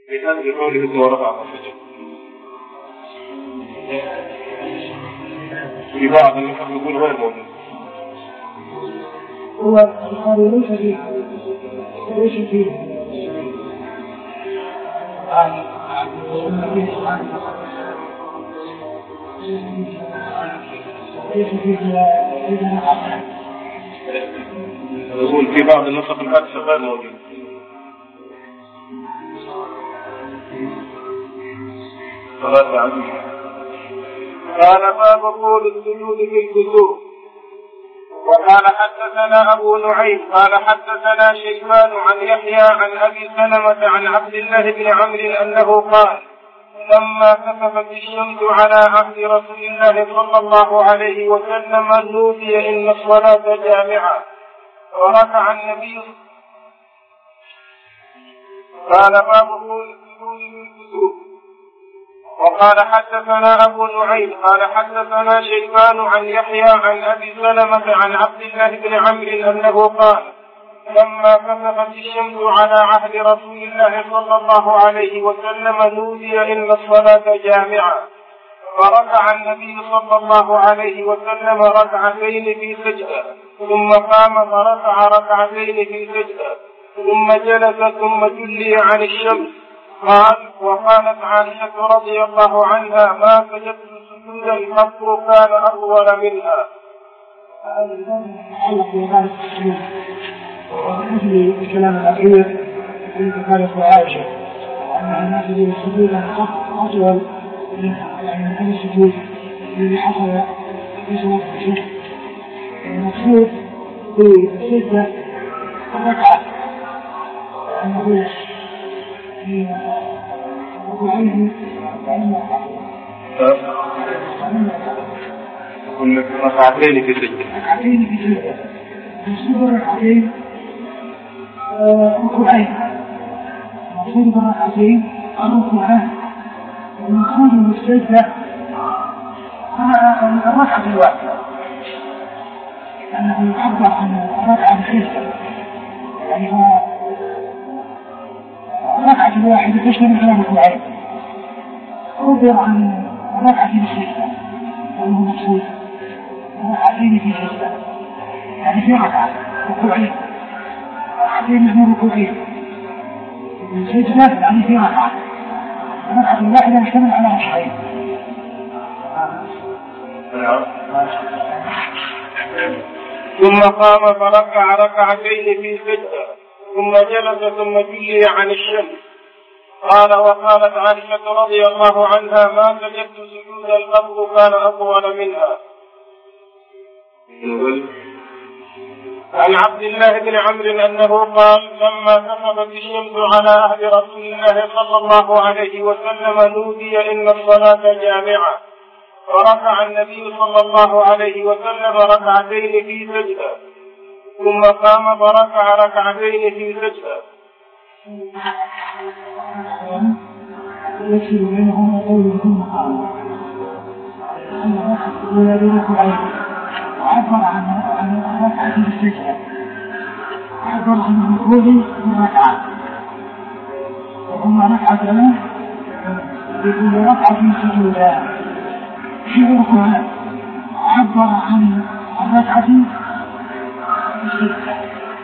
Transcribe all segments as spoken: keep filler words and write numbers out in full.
مثال بقوله ثم رفع رأسه في بعض النسخ يقول غير موجود. هو البخاري ليس فيه ليس فيه يقول في بعض النسخ الحديث غير موجود. ثلاثة عدد. قال باب طول السجود في الكسوف. وقال حدثنا أبو نعيم قال حدثنا شيبان عن يحيى عن أبي سلمة عن عبد الله بن عمرو أنه قال لما كسفت الشمس على عهد رسول الله صلى الله عليه وسلم نودي إن الصلاة جامعة وركع النبي. قال باب طول السجود في الكسوف. وقال حدثنا أبو نعيم قال حدثنا شيبان عن يحيى عن أبي سلمة عن عبد الله بن عمرو أنه قال لما كسفت الشمس على عهد رسول الله صلى الله عليه وسلم نودي إن الصلاة جامعة فركع النبي صلى الله عليه وسلم ركعتين في سجدة ثم قام فركع ركعتين في سجدة ثم جلس ثم جلي عن الشمس. قال وقالت عائشة رضي الله عنها ما سجدت سجودا القبر كان أطول منها. ومثل الكلام الأخير الذي ذكرته عائشة أنها ما تجد سجودا أطول من هذا السجود الذي حصل في صلاة الشيخ. المقصود في السجدة الركعة أنه ركوعين كل ركعتين في سجدة ركعتين في سجدة المقصود الركعتين ركوعين المقصود بالركعتين الركوعين والمقصود بالسجدة الركعة الواحدة لأنه يعبر عن الركعة الخلفة يعني هو الركعة الواحدة تشمل على ركوعين عبر عن الركعة الخلفة وهو مقصود ركعتين في سجدة يعني في ركعة ركوعين ركعتين من ركوعين السجدة يعني في ركعة الركعة الواحدة تشمل على ركعتين. ثم قام فركع ركعتين في سجدة ثم جلس ثم جلي عن الشمس. قال وقالت عائشة رضي الله عنها ما سجدت سجود القبر كان أطول منها. عن عبد الله بن عمرو أنه قال لما كسفت الشمس على عهد رسول الله صلى الله عليه وسلم نودي إن الصلاة جامعة فركع النبي صلى الله عليه وسلم ركعتين في سجدة ثم قام فركع ركعتين في سجدة. يكفي بينهما قوله ثم قام وعبر عن الركعة في السجدة عبر عن الركوع والركعة وهما ركعتان لكل ركعة سجودان في الركوع عبر عن الركعة في السجدة.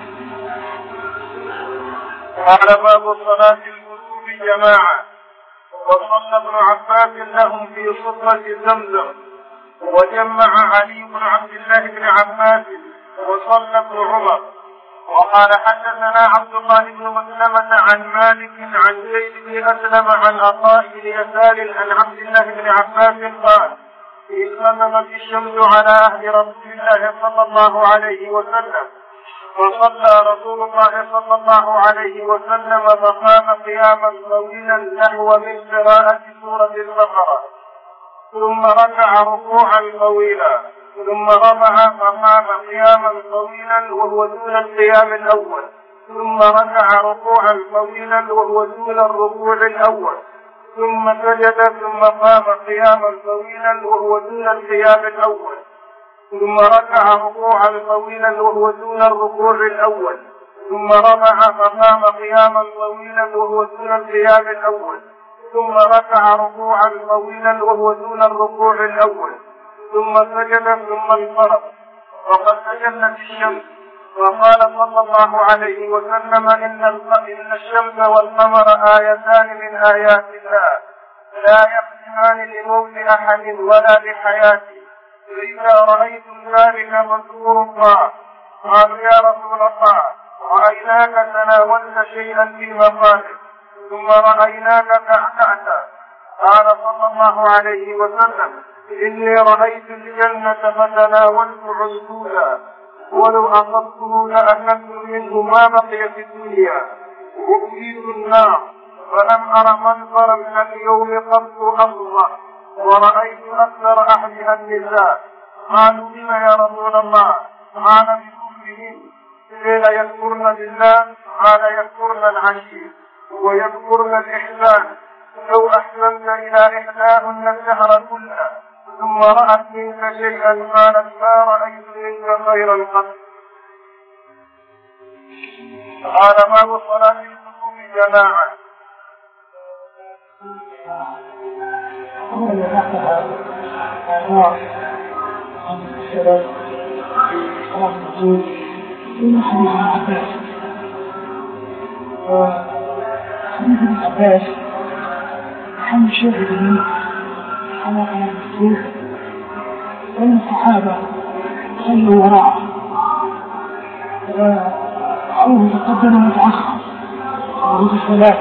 قال باب صلاة الكسوف جماعة. وصلى ابن عباس لهم في صفة زمزم وجمع علي بن عبد الله بن عباس وصلى ابن عمر. وقال حدثنا عبد الله بن مسلمة عن مالك عن زيد بن أسلم عن عطاء بن يسار عن عبد الله بن عباس قال انخسفت الشمس على عهد رسول الله صلى الله عليه وسلم فصلى رسول الله صلى الله عليه وسلم فقام قياما طويلا نحو من قراءة سورة البقرة ثم ركع ركوعا طويلا ثم رفع فقام قياما طويلا وهو دون القيام الأول ثم ركع ركوعا طويلا وهو دون الركوع الأول ثم سجد ثم قام قياما طويلا وهو دون القيام الأول ثم ركع ركوعا طويلا وهو دون الركوع الأول ثم رفع فقام قياما طويلا وهو دون القيام الأول، ثم رفع ركوعا طويلا وهو دون الركوع الأول، ثم سجد ثم انصرف. وقد تجلت الشمس، وقال صلى الله عليه وسلم إن الشمس والقمر آيتان من آيات الله لا يختمان لموت أحد ولا لحياته، فإذا رأيتم ذلك فاذكروا الله. قالوا يا رسول الله رأيناك تناولت شيئا في مقامك ثم رأيناك تعتعت. قال صلى الله عليه وسلم إني رأيت الجنة فتناولت عسولا ولو أصبته لأكلت منه ما بقي في الدنيا، وأتيت النار فلم أر منظرا من اليوم قط أفضل ورأيت أكثر أهلها النساء. قالوا بما يا رسول الله؟ قال بكفرهن، قيل يكفرن بالله؟ قال يكفرن العشير ويكفرن الإحسان. لو أحسنت إلى إحداهن الدهر كله ثم رأت منك شيئا قالت ما رأيت منك خيرا قط. قال باب صلاة الكسوف جماعة. أولا تحتها آثار عن السلف في صلاة الكسوف من حديث ابن عباس. وحديث ابن عباس حمل شاهد منه على صلاة الكسوف، وأن الصحابة صلوا وراءه ورأوه تقدم وتأخر وهو في الصلاة،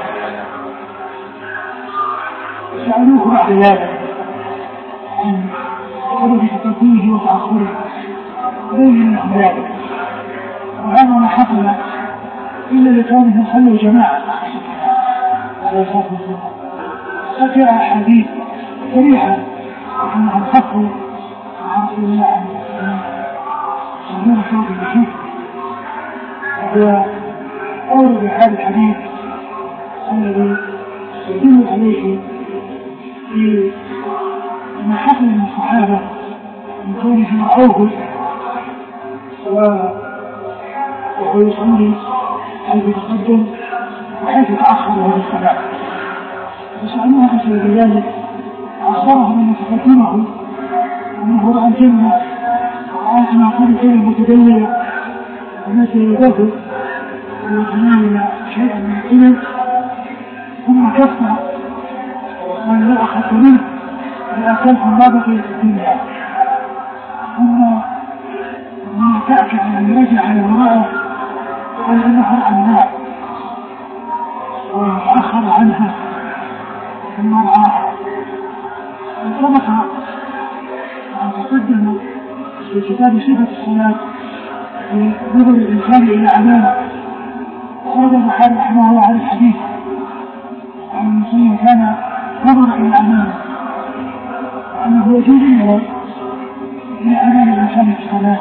سألوه بعد ذلك عن سبب تقديمه وتأخره بين لهم ذلك، وهذا ما حصل إلا لكونهم صلوا جماعة على صلاة الكسوف. قد جاء أحاديث صريحة أنهم خفوا مع رسول الله عليه وسلم صلوا صلاة الكسوف، وهو أورد هذا الحديث الذي يدل عليه في ما حصل من الصحابة من كونهم رأوه وهو يصلي حيث يتقدم وحيث يتأخر هذه الصلاة، فسألوه عن سبب ذلك، أخبرهم أن تقدمه أنه رأى الجنة ورأى تناقض كل المتدلية التي يدخل ويتناول شيئا من الإلم، ثم كفر وقال لا أخذت منه لأكلهم ما بقي في الدنيا، ثم لما تأكد أن رجع على وراءه قال إنه رأى النار وتأخر عنها ثم رآها. انطبق أن تقدم في كتاب صفة الصلاة في نظر الإنسان إلى أمامه، خرج البخاري رحمه الله على الحديث عن المسلم كان نظر إلى أمامه، أنه يجوز النظر إلى أمام الإنسان في الصلاة.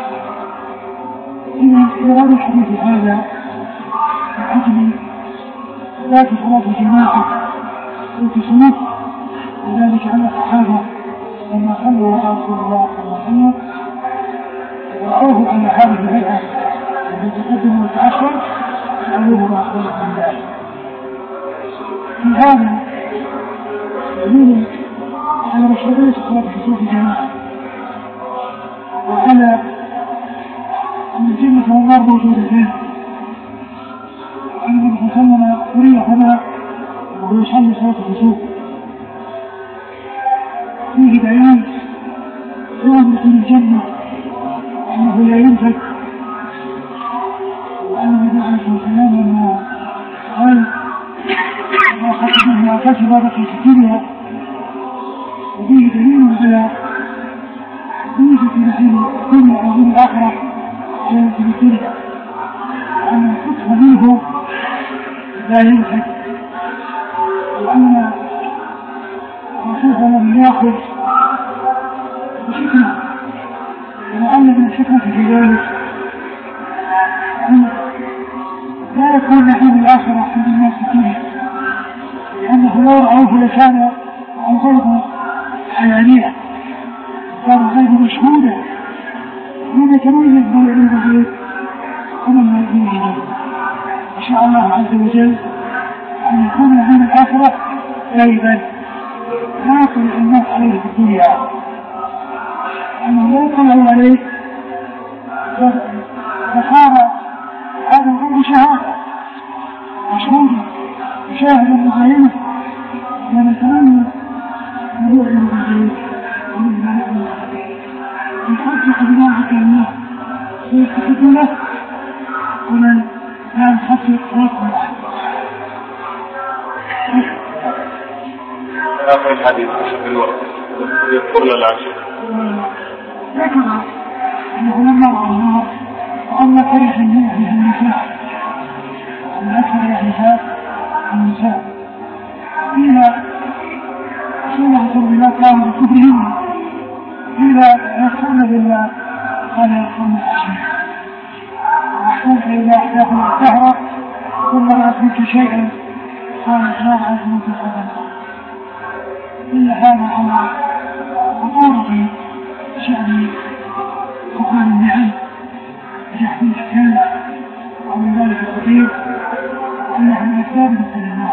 إذا يراد الحديث هذا بحكم صلاة صلاة الجماعة والتصنيف، وذلك أن الصحابة لما صلوا على رسول الله صلى الله عليه وسلم ورأوه على هذه الهيئة التي تقدم وتأخر سألوه وأخبره عن ذلك. في هذا دليل على مشروعية صلاة الكسوف جماعة، وعلى أن الجنة والنار موجودتين، وأن النبي صلى الله عليه وسلم أريهما وهو يصلي صلاة الكسوف. فيه بيان ثواب دخول الجنة أنه لا ينفك، وأن النبي عليه الصلاة والسلام لما قال ما خطب ما أكلت ما بقي في الدنيا، وفيه دليل على وجود نعيم الدنيا وعظيم الآخرة في الدنيا، وأن الفتح منه لا ينفك، وأن الرسول لم يأخذ بحكمة، ولعل من الحكمة في ذلك أن لا يكون نعيم الآخرة عند الناس في الدنيا، لأنه لو رأوه لكان الغيب حيانية، كان الغيب مشهودا، ومن يتميز بالعلم الغيب ومن لا يؤمن به. شاء الله عز وجل أن يكون العلم الآخرة دائما لا يطلع الناس عليه في الدنيا، أنه لا يطلع عليه فصار هذا الغيب شهادة مشهودة مشاهدة مغايرة من يتمنى ملوء المغاير ومن ملوء يحقق بذلك الله ويستفيد له ومن لا يحقق رقم آخر الحديث في الوقت يذكر للعشر ذكر أنه لما رأى النار وأما كره النار في النساء ومن أكثر النساء النساء قيل سورة الرجال قاموا بكفرهم قيل يكفرن بالله قال يكفرن بالشيء واحتاج إلى إحداثهم الدهر ثم رأت منك شيئا قالت لا رأت منك خبرا. إلا هذا على خطورة شأن فقال النعم بجحد الأحكام ومن ذلك الخطير أنه من أسباب دخول النار.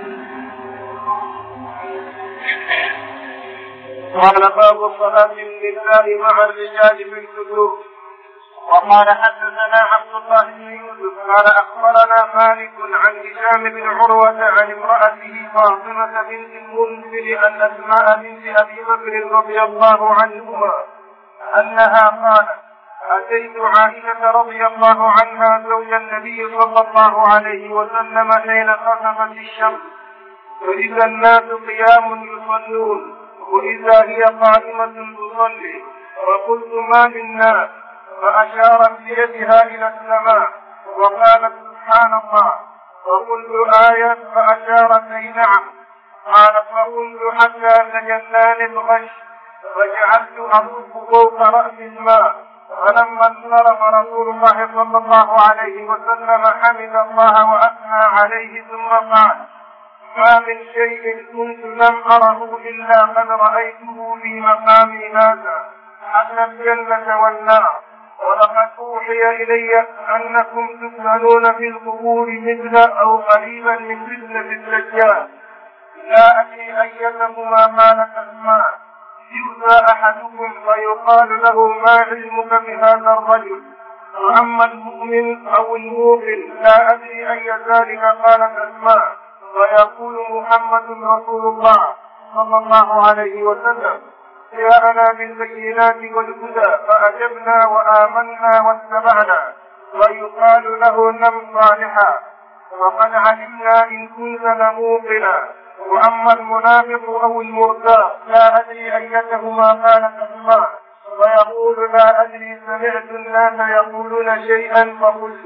قال باب صلاة النساء مع الرجال في الكتب. وقال حدثنا عبد الله بن يوسف قال أخبرنا مالك عن هشام بن عروة عن امرأته فاطمة بنت المنذر أن أسماء بنت أبي بكر رضي الله عنهما أنها قالت أتيت عائشة رضي الله عنها زوج النبي صلى الله عليه وسلم حين خسفت الشمس فإذا الناس قيام يصلون وإذا هي قائمة تصلي فقلت ما بالناس فأشارت بيدها إلى السماء وقالت سبحان الله فقلت آية فأشارت أي نعم قال فقلت حتى تجنان الغش فجعلت أصب فوق رأس الماء فلما انصرف رسول الله صلى الله عليه وسلم حمد الله وأثنى عليه ثم قال ما من شيء كنت لم أره إلا قد رأيته في مقامي هذا حتى الجنة والنار ولقد أوحي إلي أنكم تسألون في القبور مثل أو قريبا من فتنة الدجال لا أدري أيتهما قالت أسماء يؤتى أحدكم فيقال له ما علمك بهذا الرجل وأما المؤمن أو الموقن لا أدري أي ذلك قالت أسماء ويقول محمد رسول الله صلى الله عليه وسلم جاءنا بالبينات والهدى فأجبنا وآمنا واتبعنا ويقال له نم صالحا وقد علمنا إن كنت لموقنا وأما المنافق أو المرتاب لا أدري أيتهما قالت أسماء ويقول لا أدري سمعت الناس يقولون شيئا فقلت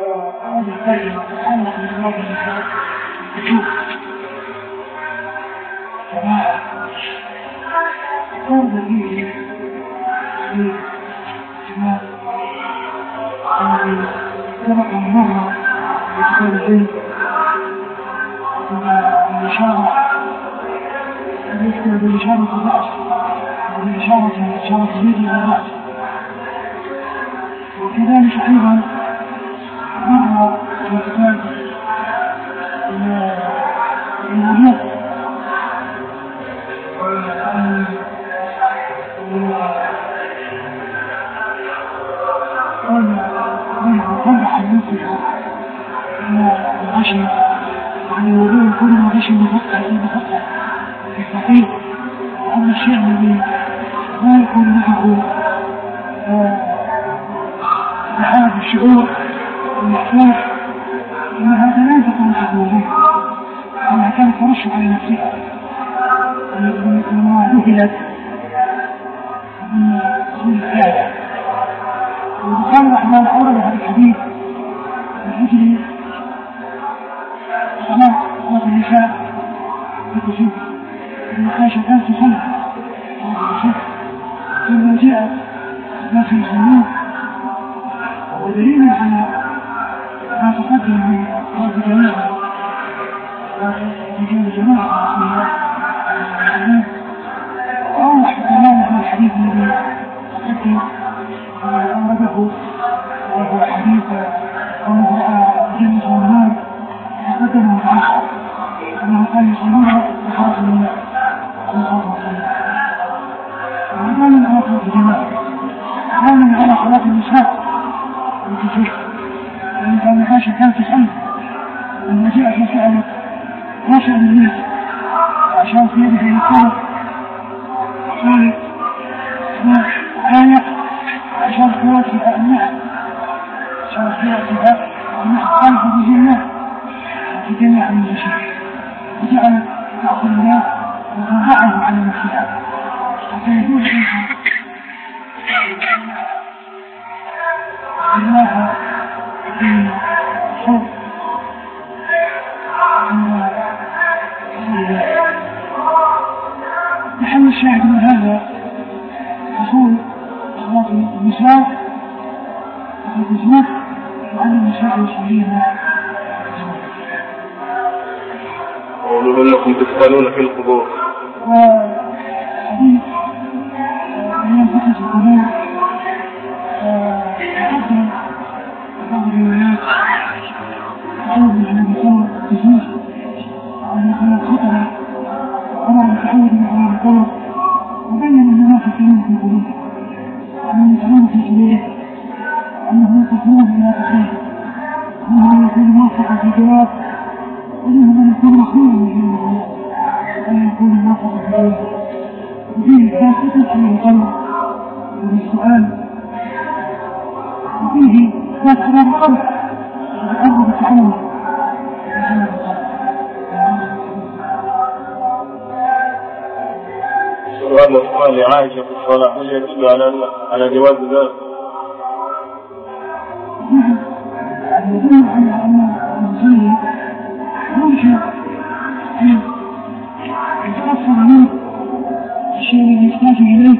قرب فيه في جمال الذي سبق المرة بكتاب العلم والإشارة يذكر بالإشارة الرأس وبالإشارة إشارة اليد إلى الرأس وكذلك أيضا مرة في كتاب الوضوء قال وضح المنطقة الغشي عن الوضوء كل غشي مفتح المفتح في الصحيح وأما الشيء الذي لا يكون معه ذهاب الشعور والإحساس إن هذا لا يكون في الوضوء أنها كانت ترش على نفسها لما ذهلت من رسول الله والبخاري رحمه الله أورد هذا الحديث من أجل صلاة صلاة النساء بالكسوف إن عائشة كانت تصلي صلاة الكسوف ثم جاءت الناس يصلون ودليل على ما تقدم من صلاة الجماعة رجال الجماعة رسول الله وأوضح تماما من الحديث الذي تقدم أورده وهو حديث قوله رأى الجنة والنار كانوا يصلون بحرس الله صلى الله عليه وسلم. وكان على صلاة الجماعة، كان على صلاة النساء والكسوف، وإن كان عائشة كانت تسأل لما جاءت مسألة رشع الناس عشان في يده الطرق قال آية عشان قواتها النحل عشان قواتها النحل خلف بجنة في جميع المشاكل، وجعل بعض الناس وضعه على نفسها حتى يقول عنها الله في الصوت محل الشاهد من هذا حصول صلاة النساء في الجسمات وعن النساء يصلين قولوا انكم تسألون في القبور. وحديث من ينفقس القبور وقدم بعض الروايات تعود على مكان التسويق وعلى مكان الخطر وعلى التعود على القبر، وبين الناس يسألون في القبور وأنهم يسألون في سبيله وأنهم يتصلون بما تخير وأنهم يكون موفقا في الجواب ومنهم من يكون مخلوقا في الجواب ولا يكون موفقا في الجواب، وفيه فاسدة من القلب والسؤال، وفيه فاسدة من القلب والأرض بالتعود. سؤال السؤال لعائشة في الصلاة هل يدل على على جواز ذلك؟ يدل على أن المصلي ممكن أن يتأثر منه الشيء الذي يحتاج إليه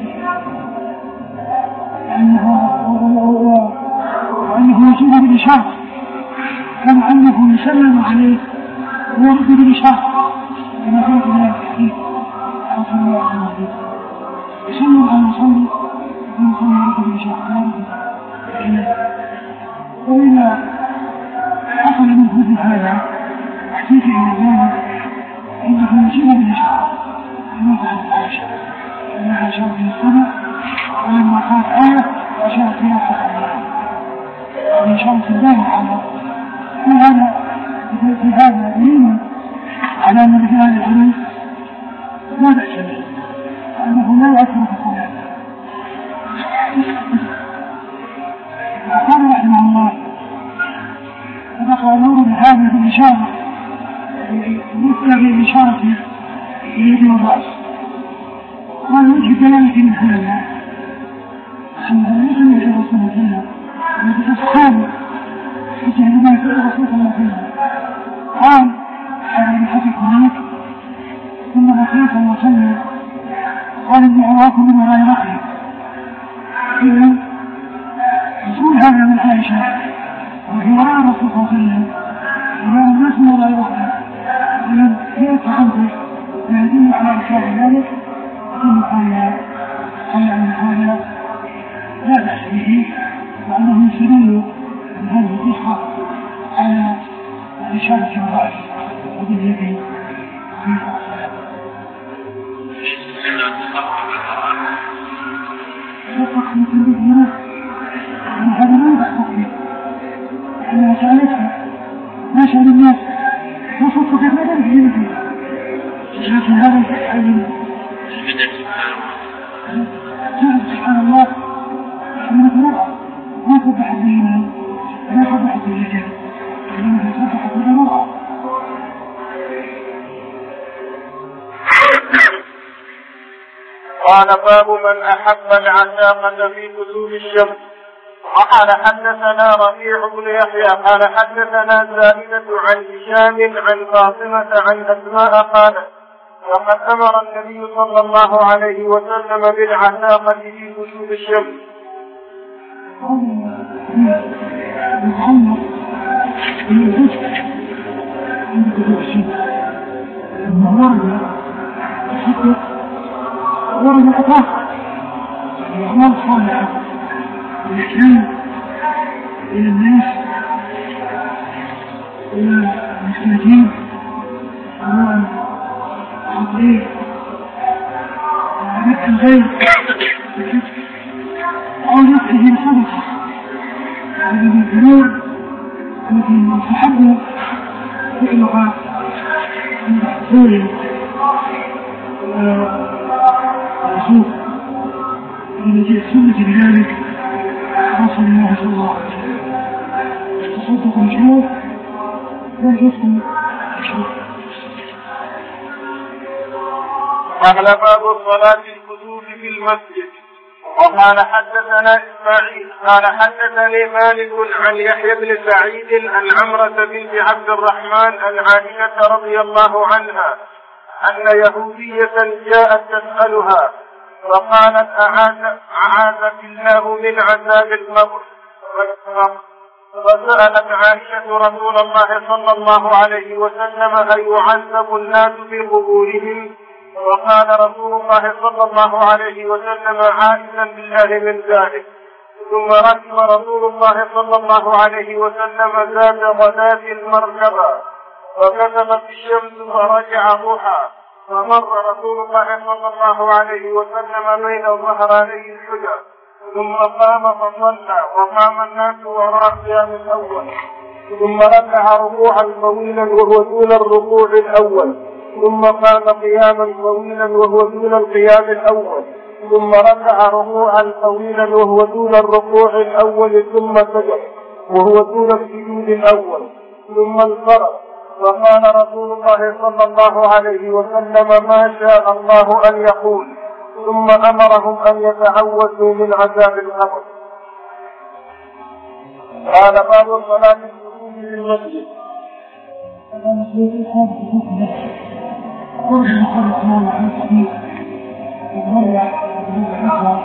وأنه يجيب بالإشارة كما أنه يسلم عليه ويرد بالإشارة كما قلت من التحديث حصل الله عليه وسلم يسلم على المصلي ويمكن يرد بالإشارة. وإذا حصل من مثل هذا احتيج إلى ذلك أنه يجيب بالإشارة كما فعلت عائشة أنها أشارت في السماء ولما قالت آية أشارت فيها فقط يعني أشارت الله على في هذا في هذا دليل على أن مثل هذا العمل لا بأس به وأنه لا يأثر في الصلاة. قال رحمه الله وبقى نور بهذه بالإشارة مثل بالإشارة بيد والرأس، ووجه الدلالة من هذا أن الرسول يجب رسول الله الذي أصحابه وجه لما يقول رسول الله قال هذا الحديث هناك ثم بقيت وصلنا قال إني أراكم من وراء رأي. إذن يقول هذا من عائشة وفي وراء الرسول صلى الله عليه وسلم وراء الناس من وراء رأي، إذن هي تحدث يدل على إشارة ذلك ثم قال قال أن هذا لا بأس به وأنه يستدل من هذه القصة على إشارة الرأس وباليد في الصلاة. يطلق من كل ذنب أن هذا ما يبحث فيه لأنها سألتها ما شأن الناس وصدت كيف لا تنفي مثله، لكن هذا الحديث سبحان الله أنه تنرأى ما تبحث به لا تبحث به الرجال إنما تبحث به المرأة. قال باب من أحب العتاقة في كسوف الشمس. قال حدثنا ربيع بن يحيى قال حدثنا زائدة عن هشام عن فاطمة عن أسماء قالت وقد أمر النبي صلى الله عليه وسلم بالعتاقة في كسوف الشمس. ورد العتاقة الأعمال الصالحة والإحسان إلى الناس إلى المساكين سواء نفس الغير أو نفسه الحدث من الذنوب التي يستحب فعلها من الحصول والرسول الذي السنة بذلك رسول الله صلى الله عليه وسلم التصدق مشروع لا يسمى مشروع. قال باب صلاة الكسوف في المسجد. وقال حدثنا إسماعيل قال حدثني مالك عن يحيى بن سعيد عن عمرة بنت عبد الرحمن عن عائشة رضي الله عنها أن يهودية جاءت تسألها فقالت أعاذك الله من عذاب القبر. فسألت عائشة رسول الله صلى الله عليه وسلم أيعذب الناس في قبورهم؟ وقال رسول الله صلى الله عليه وسلم عائزا بالله من ذلك. ثم ركب رسول الله صلى الله عليه وسلم ذات غداة المركبة فكتبت الشمس فرجع ضحى فمر رسول الله صلى الله عليه وسلم بين ظهراني الحجر ثم قام فصلى وقام الناس وراء القيام الأول ثم ركع ركوعا طويلا وهو دون الركوع الأول ثم قام قياما طويلا وهو دون القيام الأول ثم ركع ركوعا طويلا وهو دون الركوع الأول ثم سجد وهو دون السجود الأول ثم انصرف وقال رسول الله صلى الله عليه وسلم ما شاء الله أن يقول ثم أمرهم أن يتعوذوا من عذاب القبر. قال باب صلاة الكسوف في المسجد. قرش خلق الله عن سبيل ومرة بالأخرى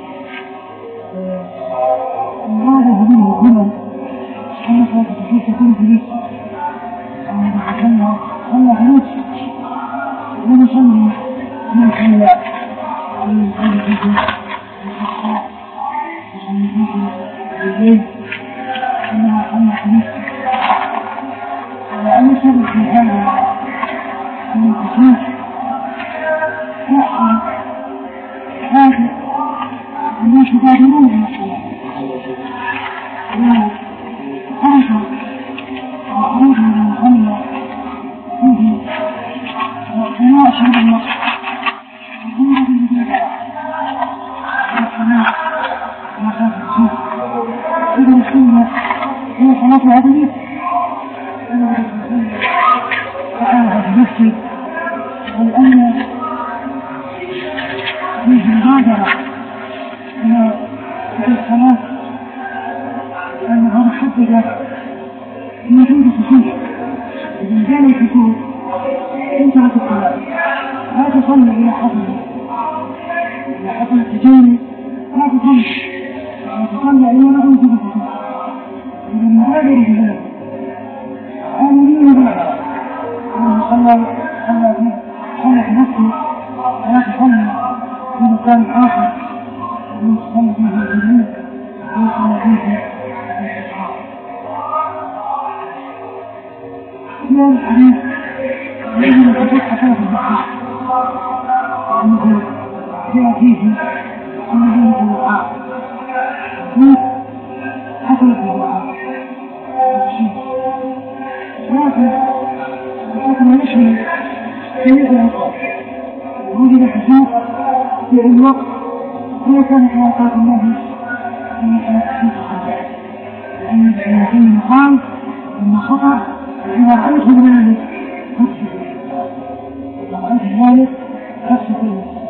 ومراده منه هنا كما كانت كيف تكون في نفسه وإذا حكمنا صلى في نفسه ونصلي من خلال ومن خلال فيه الصحاء وصلي فيه الليل كما صلى في نفسه وأن يسبب في هذا من الكسوف يحصل حاجة الناس يبادرون إلى الصلاة وخرجوا وخروج من المصلى فيه تناصر الوقت وظهور بالبداية والصلاة وصلاة الكسوف إذا السنة هي صلاة العبادية فأنا بنفسي والأن فيه مبادرة إلى الصلاة لأنها محددة بوجود كسوف. إذا كان الكسوف انتهت الصلاة لا تصلي إلى حفظه إلى حفظ التجاري لا تصلي لا تصلي إلى ما أنت بكسوف. إذا المبادرة بذلك آمنين بها أنه صلى صلى صلى في نفسه ولا تصلي في مكان آخر ومن تصلي فيه الجنود ويصلي فيه الإسحاق. في هذا الحديث يجب أن تصح صلاة الضحى أنه جاء فيه صلى في الضحى حصل في الضحى لكن لكن يشمل جميع الأوقات ووجد كسوف في الوقت هو كان في أوقات الله في حياة الصلاة لأن الحياتين قال إن خطر إذا رأيت ذلك فاكسف إذا رأيت ذلك فاكسف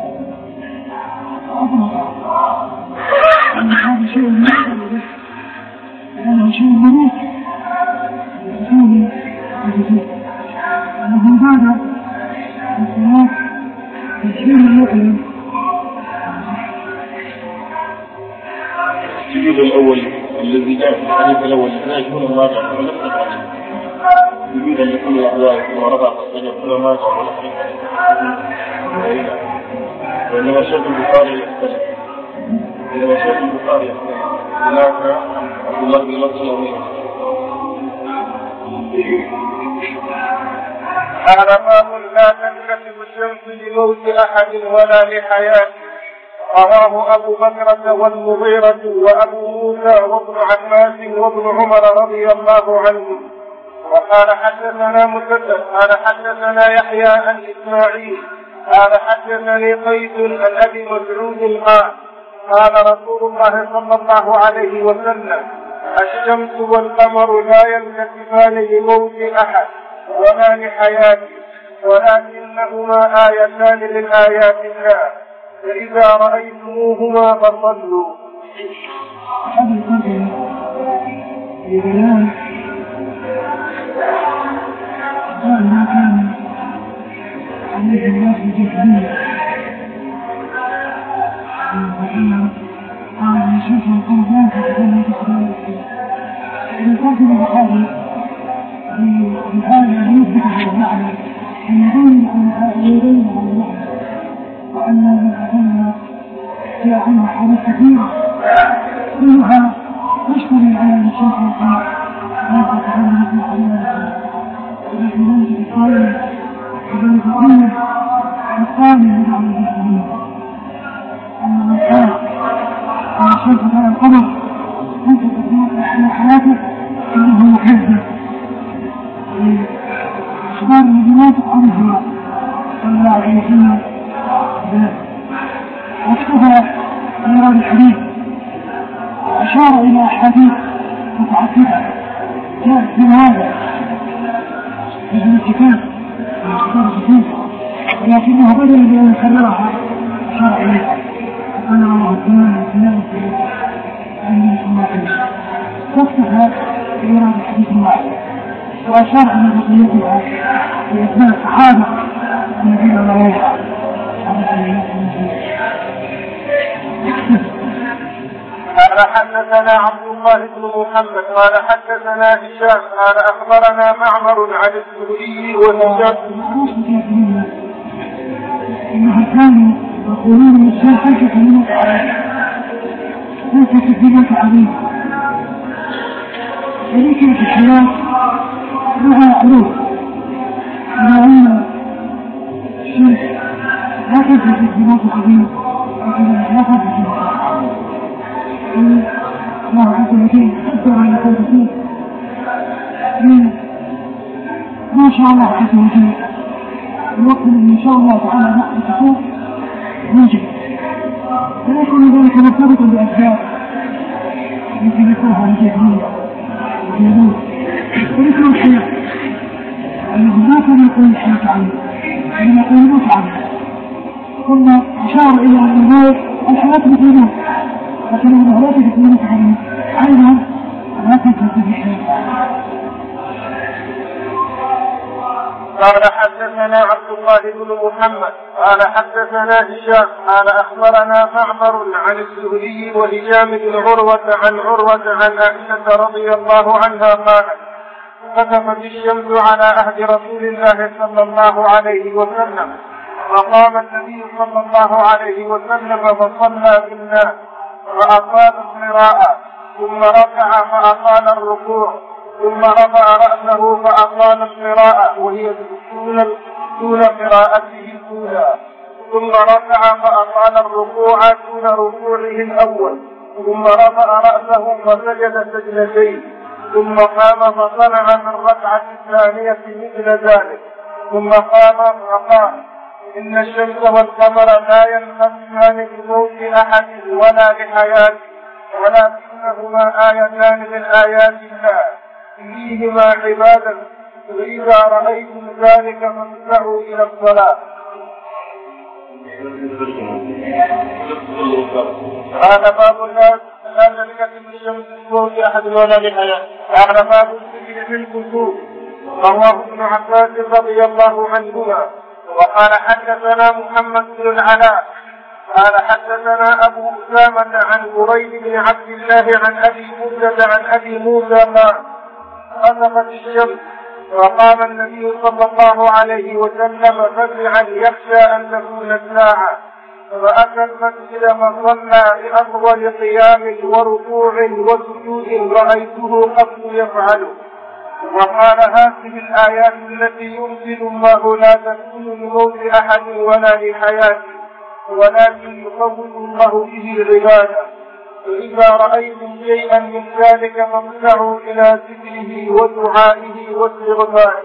وأضرب أن هذا شيء يحصل به لأنه شيء مريض يقول الجزء أنه بعد الصلاة تسليم المؤمن. السجود الأول الذي جاء في الحديث الأول لا يكون الراجع السجود الذي يكون الأعلى ورفع السجود فلا ما شاء الله وإنما شرط البخاري يختلف إنما شرط البخاري يختلف هناك عبد الله بن مسعود قال باب لا تنكسر الشمس لموت أحد ولا لحياته. رواه أبو بكرة والمغيرة وأبو موسى وابن عباس وابن عمر رضي الله عنهم. وقال حدثنا مسدد قال حدثنا يحيى عن إسماعيل قال حدثني قيس عن أبي مسعود قال قال رسول الله صلى الله عليه وسلم: الشمس والقمر لا ينكسفان لموت أحد ولا لحياته، ولكنهما آيتان من آيات الله، فإذا رأيتموهما فصلوا. هذا القدر لبيان ما كان عليه الناس الجاهلية، وإن قال الشمس والقمر لا ينكسفان لموت أحد. إذا كان في البخاري بهذا يثبت المعنى أن يبين عن يبين عن المعنى، وأن الأئمة في عنها حديث كثيرة كلها تشتمل على الشمس والقمر لا تتحمل في حياتها، ولكن ذلك القائل وذلك القائل الثاني بدعوة المسلمين أن من كان على الشمس على القمر ليس تكون على حياته إنه يكذب أخبار الذي لا تفعلها صلى الله عليه وسلم. واكتفى بإيراد الحديث، أشار إلى أحاديث متعددة جاءت في هذا في الكتاب الكتاب الكتاب، ولكنه بدل بأن يكررها أشار إليها وقال الله تعالى كلام عن الله، واكتفى بإيراد الحديث الواحد وأشار إلى بقيتها في أثناء الصحابة الذين رووها. قال حدثنا عبد الله بن محمد قال حدثنا هشام قال أخبرنا معمر عن الزهري وهشام إنها كانوا يقولون من الشيء حجة منك عليه ليس كثيرة عليه، ولكن في الحياة لها علوم إلى أن الشمس لا تجد في الزمات القديم، لكن لا تجد في الزمات الله عز وجل قدر على كل شيء ما شاء الله عز وجل الوقت الذي إن شاء الله تعالى نحن تكون يوجد، ولكن ذلك مرتبط بأسباب التي ذكرها الجاهلية واليهود، ولكن الحياة أنه ما كان يقول الحياة عنه إنما يقول الموت عنه، ثم أشار إلى أن الموت الحياة مثل لكن أنه لا تجد من يتحدث أيضا لا تجد في الحياة. قال حدثنا عبد الله بن محمد قال حدثنا هشام قال أخبرنا معمر عن الزهري وهشام بن عروة عن عروة عن عائشة رضي الله عنها قالت: خسفت الشمس على عهد رسول الله صلى الله عليه وسلم، فقام النبي صلى الله عليه وسلم فصلى بالناس فأطال القراءة، ثم ركع فأطال الركوع، ثم رفع رأسه فأطال القراءة وهي دون قراءته الأولى، ثم ركع فأطال الركوع دون ركوعه الأول، ثم رفع رأسه فسجد سجدتين، ثم قام فصنع في الركعة الثانية مثل ذلك، ثم قام فقال: إن الشمس والقمر لا ينقسمان لموت أحد ولا لحياته، ولكنهما آيتان من آيات الله فيهما عبادة، وإذا رأيتم ذلك فاسمعوا إلى الصلاة. قال باب الناس لا تنكسف الشمس لموت أحد ولا لحياته. قال باب الذكر في الكسوف. رواه ابن عباس رضي الله عنهما. وقال حدثنا محمد بن العلاء قال حدثنا أبو أسامة عن بريد بن عبد الله عن أبي موسى عن أبي موسى قال: خسفت الشمس وقام النبي صلى الله عليه وسلم فزعا يخشى أن تكون الساعة، فأتى المسجد فصلى بأطول قيام وركوع وسجود رأيته قط يفعله. وقال هذه الآيات التي يرسل الله لا تكون لموت أحد ولا لحياته ولكن يخوف الله به العباد. فإذا رأيتم شيئا من ذلك فارجعوا إلى ذكره ودعائه واستغفاره.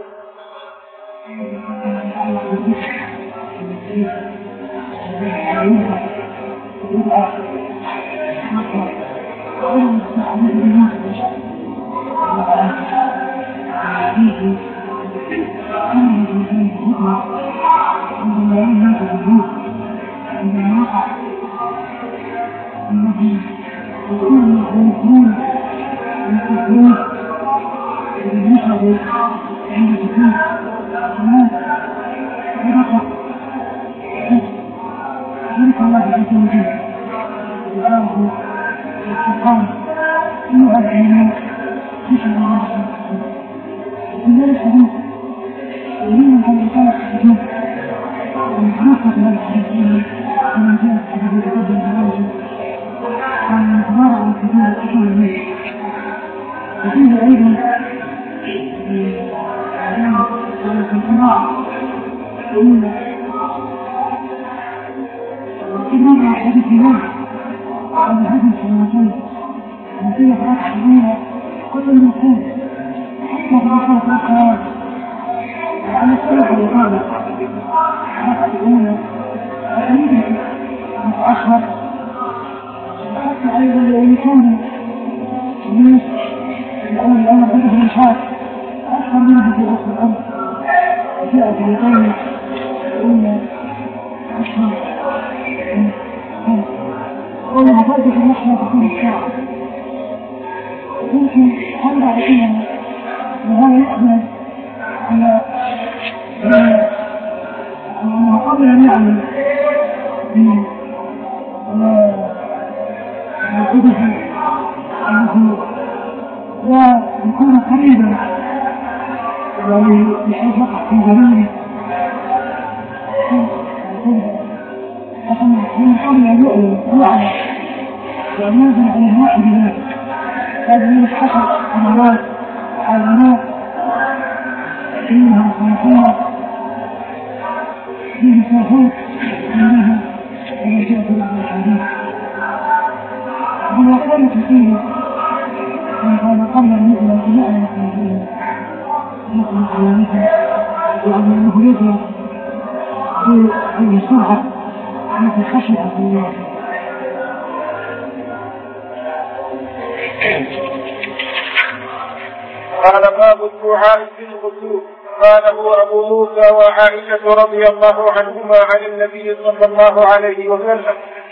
قال باب الدعاء في الخسوف. قاله أبو موسى وعائشة رضي الله عنهما عن النبي صلى الله عليه وسلم.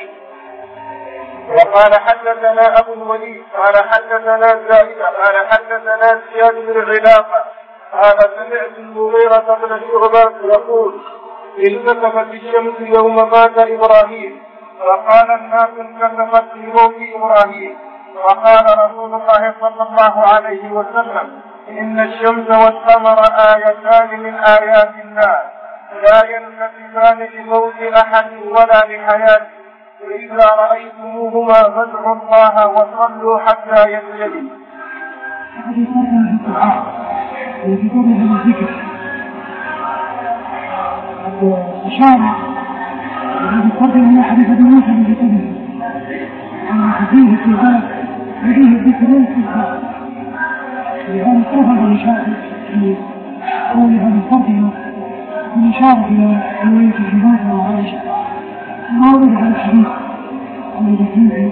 وقال حدثنا أبو الوليد قال حدثنا زائدة قال حدثنا زياد بن العلاقة قال سمعت المغيرة بن شعبة يقول انكسفت الشمس يوم مات إبراهيم فقال الناس انكسفت لموت إبراهيم وقال رسول الله صلى الله عليه وسلم إن الشمس والقمر آيتان من آيات الله لا ينكسفان لموت أحد ولا لحياته فإذا رأيتموهما فادعوا الله وصلوا حتى ينجلي. أشار بفضل الله حديث ابن موسى بن كتبه عن حديث في ذلك حديث الذكرين في الحال لهذا الطرف الإشارة في قولها بفضل الإشارة إلى رواية الجبال وعائشة ما ورد على الحديث الذي فيه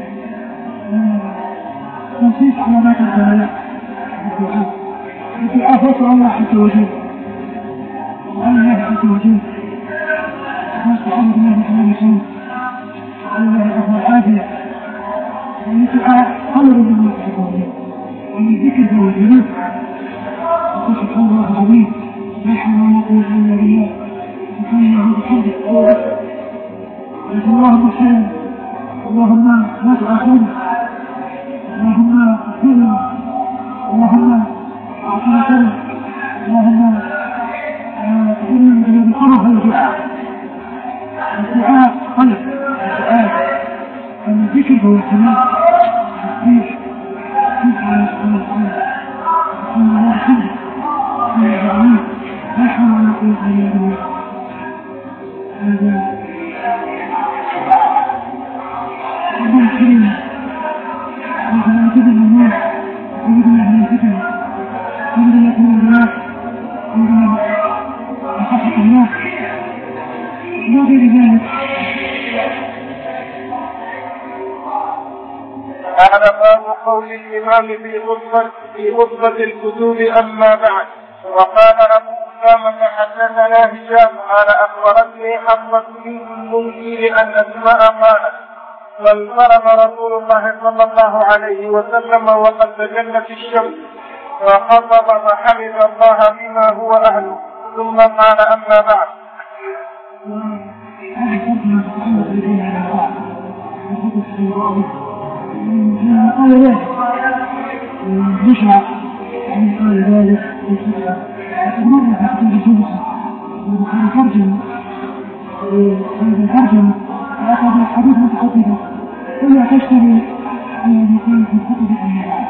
تنصيص علامات الدلالات الدعاء الدعاء فوق الله عز وجل وعلى الله عز وجل نستحمد الله تعالى خير الله يعفو العافية والدعاء خير من الله عز وجل ومن ذكر والجنود وقل سبحان الله العظيم لا حول ولا قوة إلا بالله سبحان الله بحمده اللهم صل اللهم لا تؤاخذنا اللهم اغفرنا اللهم اعطنا خيرا اللهم اغفرنا من القرب والدعاء الدعاء خير الدعاء من الذكر والسلام التسبيح التسبيح على سبحانه وتعالى سبحان الله وبحمده ولا قوة إلا بالله. هذا ربنا الكريم وعلى كتب الناس ويريد أهل الفتن ويريد يكون الناس ويريد مصحة الناس لا غير ذلك. هذا باب قول الإمام في خطبة في خطبة الكتب. أما بعد، وقال أبو أسامة حدثنا هشام قال أخبرتني حفصة بنت المنذر أن أسماء قالت فانصرف رسول الله صلى الله عليه وسلم وقد تجلت الشمس فخطب فحمد الله بما هو أهله ثم قال أما بعد. قال ذلك بشرى يعني قال ذلك بشرى مرة في كتاب الجنسة وبخاري ترجمة وهذا الترجمة وأخذ الحديث متحدثة ولا تشتري أن يكون في الكتب الأمراء.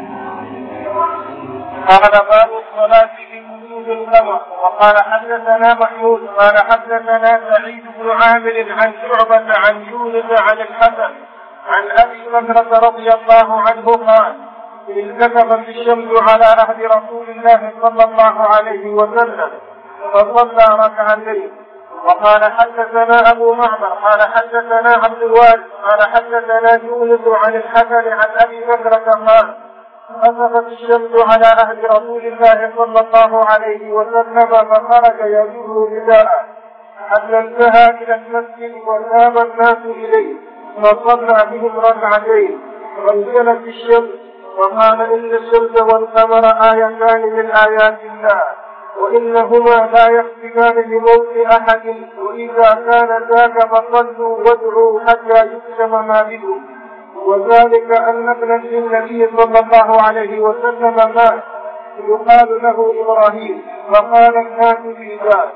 هذا باب الصلاة في وجود القمر. وقال حدثنا محمود قال حدثنا سعيد بن عامر عن شعبة عن يونس عن الحسن عن أبي بكر رضي الله عنه قال انكسفت الشمس على عهد رسول الله صلى الله عليه وسلم فصلى ركعتين. وقال حدثنا أبو معمر قال حدثنا عبد الوارث قال حدثنا يونس عن الحسن عن أبي بكر قال خسفت الشمس على عهد رسول الله صلى الله عليه وسلم فخرج يجر رداءه حتى انتهى إلى المسجد وذهب الناس إليه فصلى بهم ركعتين وانزلت الشمس وقال إن الشمس والقمر آيتان من آيات الله وإنهما لا يخفيان لموت أحد وإذا كان ذاك فصلوا وادعوا حتى يكتم ما بكم وذلك أن ابن النبي صلى الله عليه وسلم مات يقال له إبراهيم فقال الناس في ذلك.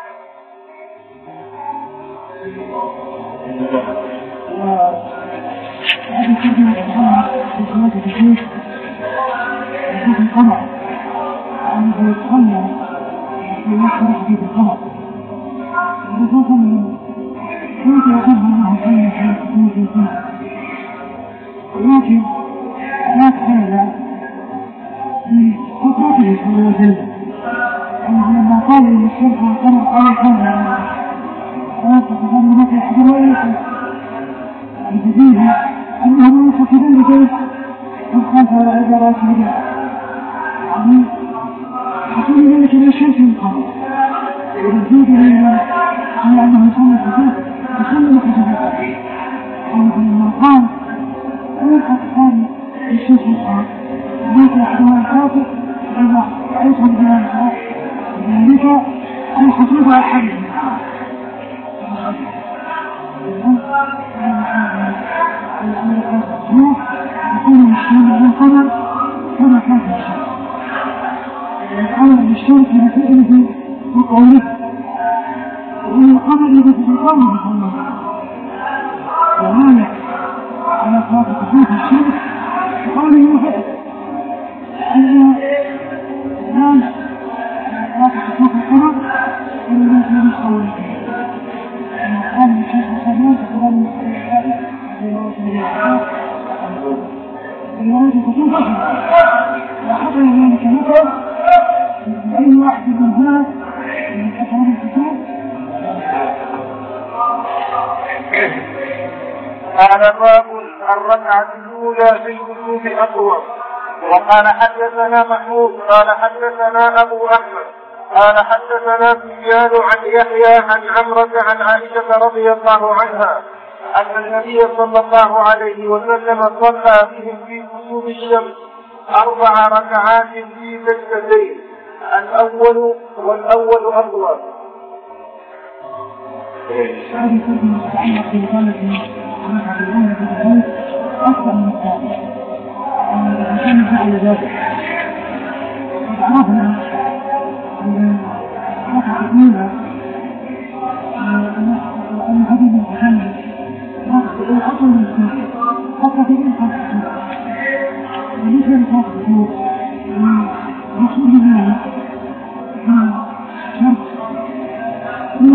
وهذه كلمة القمر في صلاة الكسوف حديث القمر أنه يتصلى في يحضر حديث القمر بخصوصا كيف يقوم الله صلى في الكسوف القمر. ولكن لا تخيل في خطاته صلى الله عليه وسلم أنه لما قال إن الشمس والقمر قال القمر لا تتفهم لك يحضر وإيسا بجديدها أنهم يفكرون بكيف الخلف والعبارات هذه يعني يقول ذلك من الشمس والقمر ويجيب إلينا على أنه صلى الكتاب وصلى الكتاب لما قال أول أطفال الشمس والقمر ذلك يحضرها الكافر إذا يصعد بها الحق ذلك الحصول على الحمد يكون الشمس والقمر كما كان الشمس القمر بالشمس بفعله وقوله وإن القمر بفعله بقوله وذلك على صلاة خسوف الشمس وقوله وفعله أن الناس صلاة خسوف القمر إلا في قوله قال الشيخ الخبير فقال المستقبل الوارد خصوص وحضر ذلك مثل أي واحد من هنا من أفعال الكتاب. هذا باب الركعة الأولى في الكسوف أطول. وقال حدثنا محمود قال حدثنا أبو أحمد قال حدثنا سفيان عن يحيى عن عمرة عن عائشة رضي الله عنها أن النبي صلى الله عليه وسلم صلى بهم في كسوف الشمس أربع ركعات في سجدتين الأول والأول أطول. هذه كلمة تتعلق بإقامة ركعة الأولى في الكسوف أكثر من الثانية وكان فعل ذلك. عرفنا أن الركعة الأولى أن حديث محمد أطول من الكسوف حتى في إنسان الكسوف بالنسبة لصلاة الكسوف رسول الله في شرط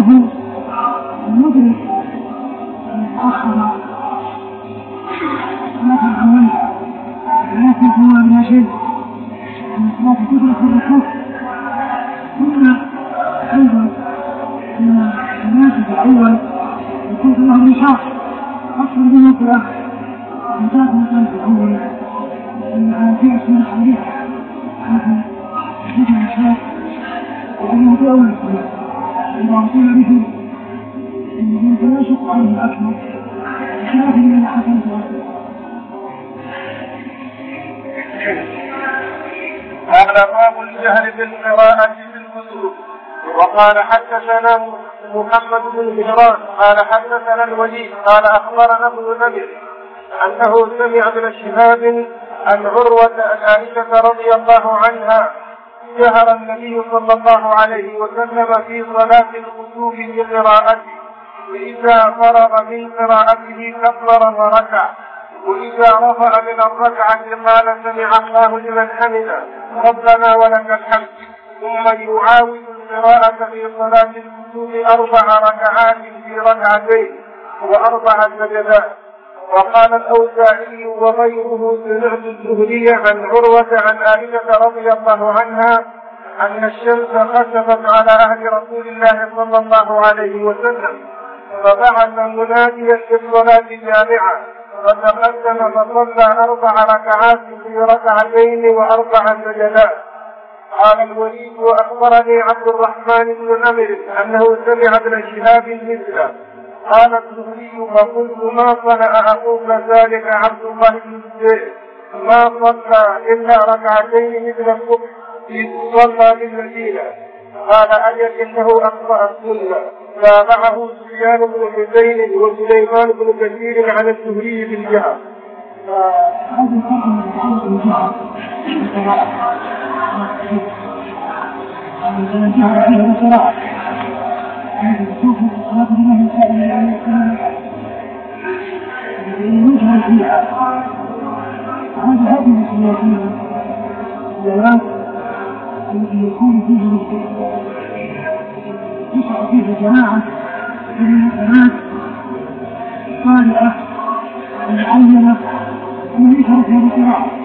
له المدرك متأخر صلاة الأول لا تنسوا من شيء من صلاة تدرك الركوع. ثم أيضا أن الناس الأول يكون له نشاط أصل منه في الآخر انتهت مثلا في الأول أنها في أسماء حديث لكن يجب النشاط وأنه في أول الصلاة إذا أعطينا به أنه لا يشق عليه الأكبر بخلاف من حسن في هذا باب الجهل بالقراءة بالكتب. وقال حدثنا محمد بن مهران قال حدثنا الوليد قال أخبرنا ابن نمر أنه سمع من شهاب عن عروة عن عائشة رضي الله عنها جهر النبي صلى الله عليه وسلم في صلاة الكسوف بقراءته، وإذا فرغ من قراءته كبر وركع، وإذا رفع من الركعة قال سمع الله لمن حمده ربنا ولك الحمد، ثم يعاود القراءة في صلاة الكسوف أربع ركعات في ركعتين وأربع سجدات. وقال الأوزاعي وغيره سمعت الزهري عن عروة عن عائشة رضي الله عنها أن الشمس خسفت على أهل رسول الله صلى الله عليه وسلم فبعث مناديا للصلاة جامعة فتقدم فصلى أربع ركعات في ركعتين وأربع سجدات. قال الوليد وأخبرني عبد الرحمن بن نمر أنه سمع ابن شهاب مثله. قال الزهري فقلت ما صنع أخوك ذلك عبد الله بن الزبير ما صلى إلا ركعتين مثل الصبح إذ صلى بالمدينة. قال أجل إنه أخطأ السنة. تابعه سفيان بن حسين وسليمان بن كثير عن الزهري بالجهر. هذا الفرق يتعلق بالجهر الجهر فيه القراءة هذا الصوف الصلاة لله سائل عليه السلام يجهر فيها. هذا هذه الصلاة الصلاة التي يكون فيه يشعر فيه جماعة من الصلاة صالحة معينة من يشعر فيها القراءة